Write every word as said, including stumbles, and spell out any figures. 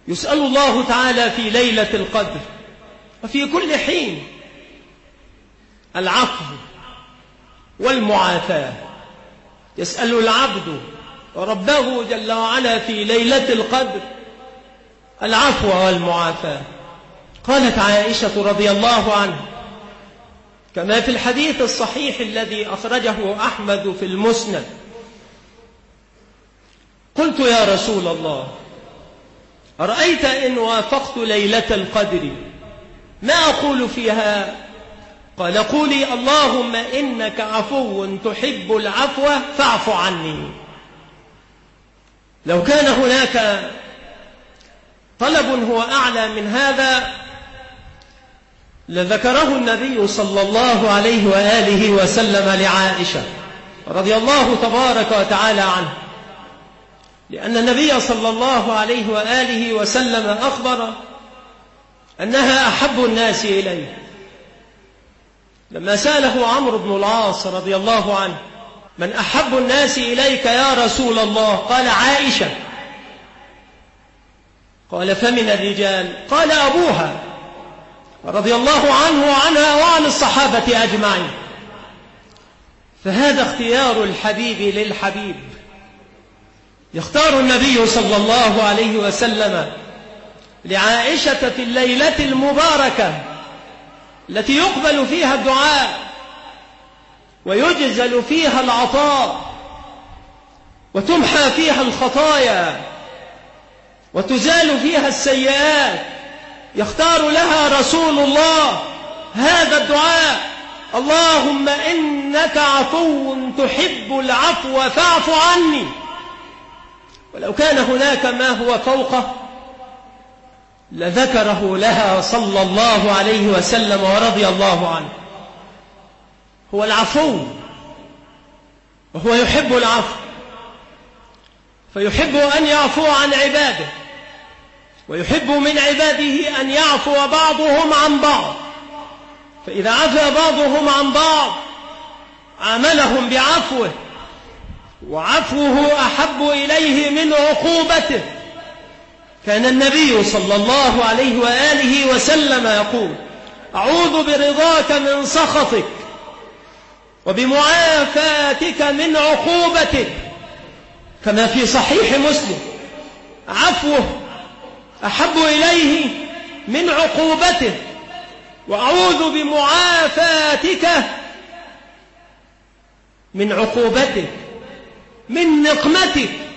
يسأل الله تعالى في ليلة القدر وفي كل حين العفو والمعافاة. يسأل العبد ربه جل وعلا في ليلة القدر العفو والمعافاة. قالت عائشة رضي الله عنها كما في الحديث الصحيح الذي أخرجه أحمد في المسند: قلت يا رسول الله أرأيت إن وافقت ليلة القدر ما أقول فيها؟ قال: قولي اللهم إنك عفو تحب العفو فاعف عني. لو كان هناك طلب هو أعلى من هذا لذكره النبي صلى الله عليه وآله وسلم لعائشة رضي الله تبارك وتعالى عنه، لأن النبي صلى الله عليه وآله وسلم أخبر أنها أحب الناس إليه. لما سأله عمرو بن العاص رضي الله عنه: من أحب الناس إليك يا رسول الله؟ قال: عائشة. قال: فمن الرجال؟ قال: أبوها رضي الله عنه وعنها وعن الصحابة أجمعين. فهذا اختيار الحبيب للحبيب. يختار النبي صلى الله عليه وسلم لعائشة في الليلة المباركة التي يقبل فيها الدعاء ويجزل فيها العطاء وتمحى فيها الخطايا وتزال فيها السيئات، يختار لها رسول الله هذا الدعاء: اللهم إنك عفو تحب العفو فاعف عني. ولو كان هناك ما هو فوقه لذكره لها صلى الله عليه وسلم ورضي الله عنه. هو العفو وهو يحب العفو، فيحب أن يعفو عن عباده، ويحب من عباده أن يعفو بعضهم عن بعض. فإذا عفى بعضهم عن بعض عاملهم بعفوه، وعفوه أحب إليه من عقوبته. كان النبي صلى الله عليه وآله وسلم يقول: أعوذ برضاك من سخطك وبمعافاتك من عقوبتك، كما في صحيح مسلم: عفوه أحب إليه من عقوبته، وأعوذ بمعافاتك من عقوبتك، من نقمتك.